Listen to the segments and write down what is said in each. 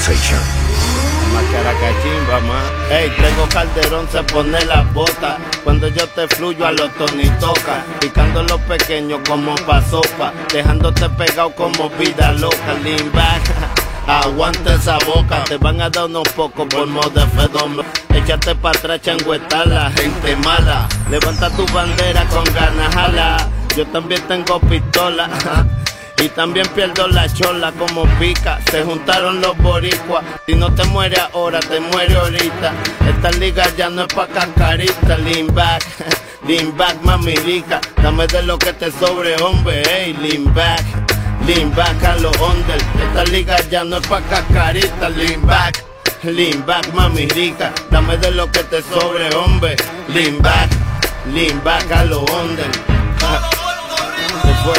Sensation. Macaracachimba, ma. Ey, tengo Calderón, se pone las botas. Cuando yo te fluyo a los Tony toca. Picando los pequeños como pa' sopa. Dejándote pegado como vida loca. Lean back, aguanta esa boca. Te van a dar unos pocos por modo de fedón. Échate pa' atrás, changuetar la gente mala. Levanta tu bandera con ganas, jala. Yo también tengo pistola. Y también pierdo la chola como pica. Se juntaron los boricuas. Si no te mueres ahora, te mueres ahorita. Esta liga ya no es pa' cascarita. Lean back, mami rica. Dame de lo que te sobre, hombre. Ey, lean back a los under. Esta liga ya no es pa' cascarita. Lean back, mami rica. Dame de lo que te sobre, hombre. Lean back a los under. Se fue.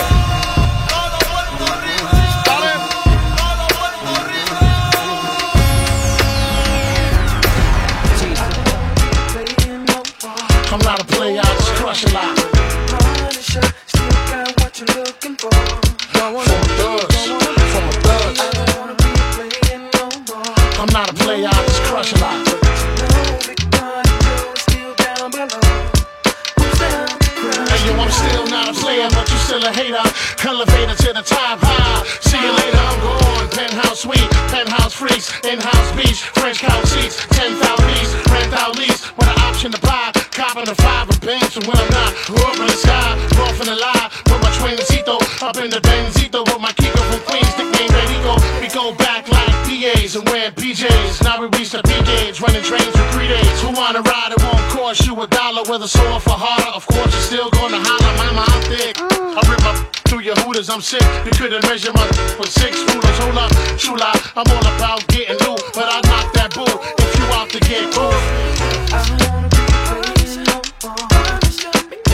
I'm not a player, I just crush a lot. Punisher, still got what you're looking for. From a thug. I don't wanna be playing no more. I'm not a player, I just crush a lot. No big party, Joe, still down below. Who's down below? Hey yo, I'm still not a player, but you still a hater. Elevator to the top high. See you later, I'm gone. Penthouse suite, penthouse freaks, in-house beach, French couch seats, 10,000 lease, rent out lease, with an option to buy. Copping the 5 of bench, and when I'm not, up in the sky, off in the lie, with my twincito, up in the Benzito, with my Kiko from Queens, nickname Rico. We go back like PAs and wear PJs. Now we reach the P gauge, running trains for 3 days. Who wanna ride? It won't cost you $1, whether sore for harder. Of course, you're still gonna holler, mama, I'm thick. I rip up through your hooters, I'm sick. You couldn't measure my with 6 rulers. Hold up, true lie, I'm all about getting loot, but I knock that bull if you out to get cool. I don't wanna be playing no more. Punisher,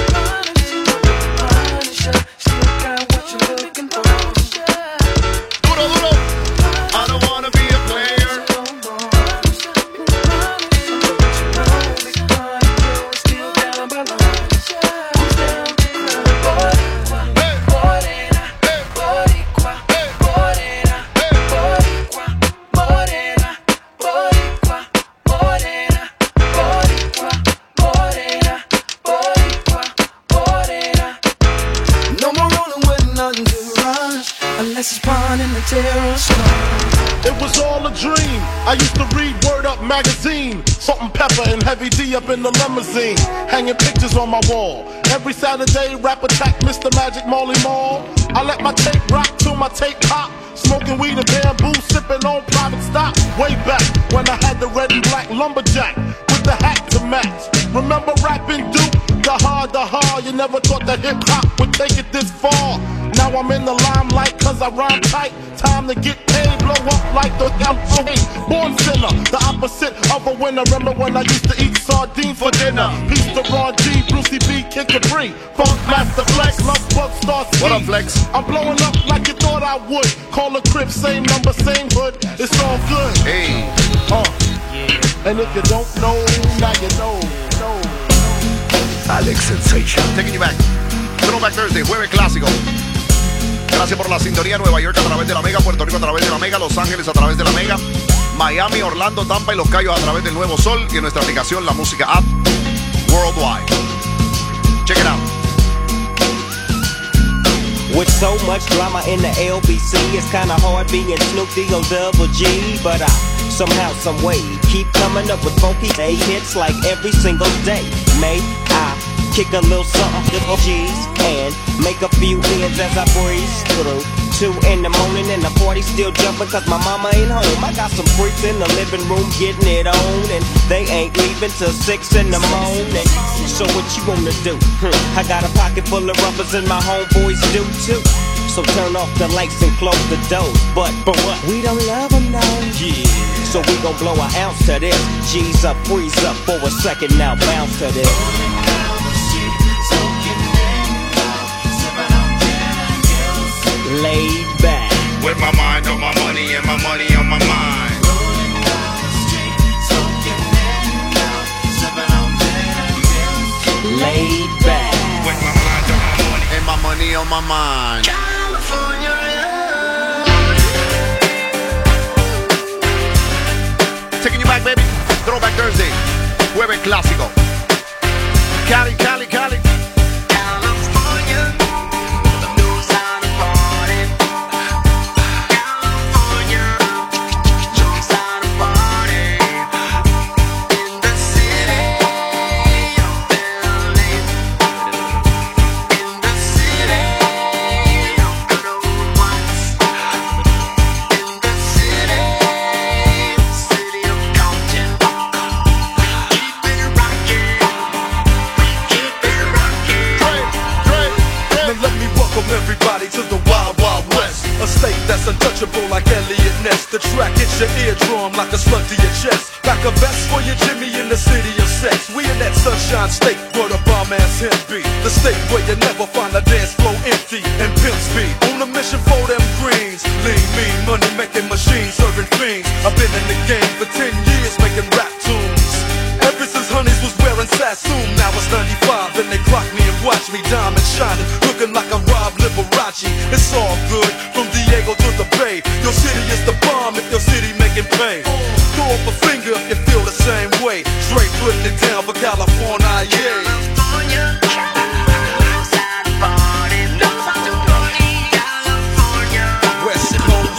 still got what you're looking for. Duro, duro. I don't wanna be a player. Still down below. Who's down below? Morena, boricua, morena, boricua, morena, boricua, morena, boricua, morena, boricua, morena. No more rolling with nothing to rush, unless it's fun in the terror storm. It was all a dream. I used to read Word Up magazine. Salt and Pepper and Heavy D up in the limousine. Hanging pictures on my wall. Every Saturday, rap attack Mr. Magic Molly Mall. I let my tape rock till my tape pop. Smoking weed and bamboo, sipping on private stock. Way back when I had the red and black lumberjack with the hat to match. Remember rapping Duke? The hard, you never thought that hip-hop would take it this far. Now I'm in the limelight cause I rhyme tight. Time to get paid, blow up like the LA. Born sinner, the opposite of a winner. Remember when I used to eat sardines for dinner? Peace to Ron G, Brucey B, Kid Capri, Funk Master Flex, Love Bug Star Ski. What up, Flex? I'm blowing up like you thought I would. Call a crib, same number, same hood. It's all good. Hey. And if you don't know, now you know. Alex Sensation. Taking you back. Throwback Thursday, jueves clásico. Gracias por la sintonía. Nueva York a través de la Mega, Puerto Rico a través de la Mega, Los Ángeles a través de la Mega, Miami, Orlando, Tampa y Los Cayos a través del Nuevo Sol y en nuestra aplicación La Música App Worldwide. Check it out. With so much drama in the LBC, it's kinda hard being Snoop D-O double G. But I somehow, some way keep coming up with funky day hits like every single day. May I kick a little something with G's and make a few ends as I breeze through 2 in the morning and the party still jumping cause my mama ain't home. I got some freaks in the living room getting it on and they ain't leaving till 6 in the morning. So what you wanna do? I got a pocket full of rubbers and my homeboys do too. So turn off the lights and close the doors. But what? We don't love them now. Yeah. So we gon' blow an ounce to this. G's up, freeze up for a second now, bounce to this. Laid back. With my mind on my money and my money on my mind. Rolling down the street, smoking sipping on gin and gills. Laid back. With my mind on my money and my money on my mind. California love. Taking you back, baby. Throwback Thursday. Jueves clásico. Cali, Cali, Cali. Everybody to the Wild Wild West, a state that's untouchable like Elliot Ness. The track hits your eardrum like a slug to your chest. Like a vest for your Jimmy in the city of sex. We in that sunshine state where the bomb ass him be. The state where you never find a dance floor empty and pimp speed. On a mission for them greens. Lean, mean, money making machines, serving fiends. I've been in the game for 10 years making rap tunes. Ever since Honeys was wearing Sassoon, now it's 95 and they clock me and watch me diamond shining, looking like a Rob Liberace. It's all good, from Diego to the Bay. Your city is the bomb if your city making pay. Throw up a finger if you feel the same way. Straight putting it down for California, yeah. West Coast.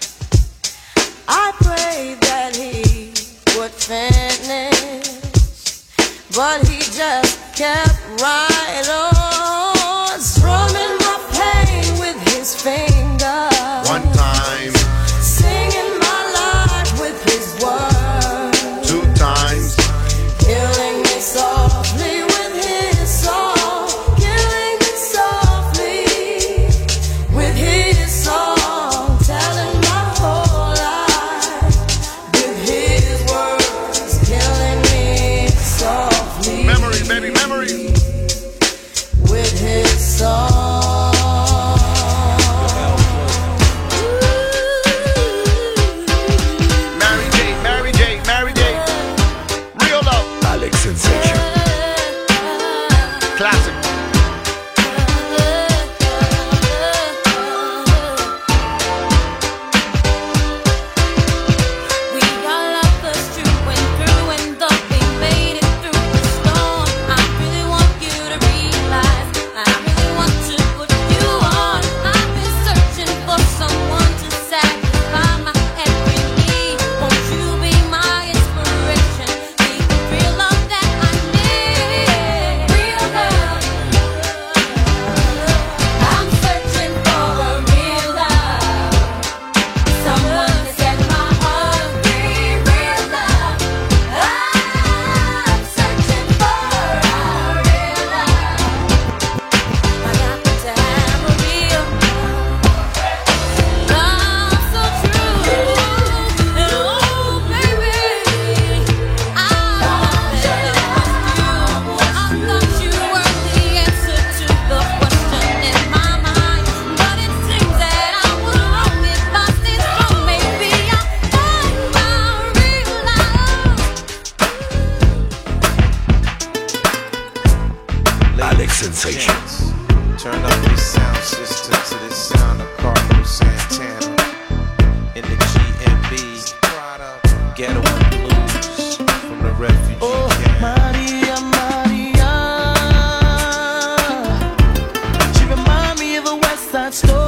I pray that he would finish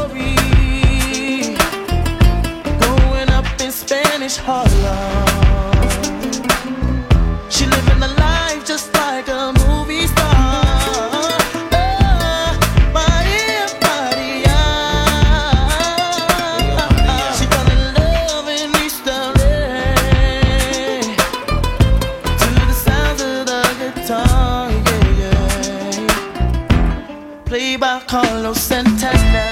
story. Growing up in Spanish Harlem, she living a life just like a movie star. Maria, Maria. She fell in love in East LA to the sounds of the guitar, yeah, yeah. Played by Carlos Santana.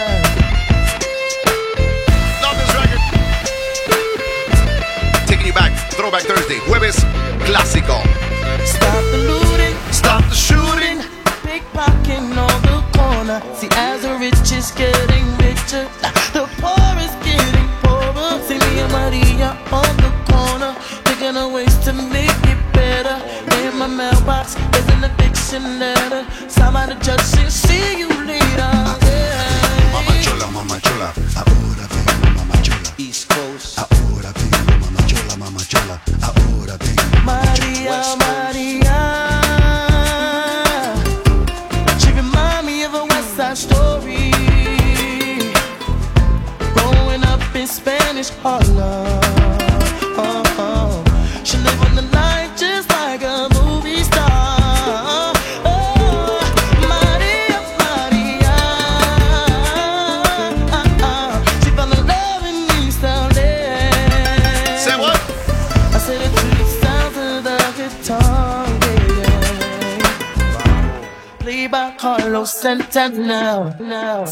Love this record. Taking you back, Throwback Thursday, Jueves Clásico. Stop the looting, Stop the shooting. pickpocketing on the corner. See, as the rich is getting richer, the poor is getting poorer. See me and Maria on the corner, thinking of ways to make it better. In my mailbox, there's an eviction letter. Sign by the judge, she'll see you later. Yeah. Mama chola, ahora vengo, mama chola. East Coast. Ahora vengo, mama chola, ahora vengo. Maria, Maria. She remind me of a West Side Story. Growing up in Spanish Harlem. She live on the life just like a movie star. Maria, Maria. She fell in love in East LA. Say what? I said it to the sounds of the guitar, yeah. Played by Carlos Santana.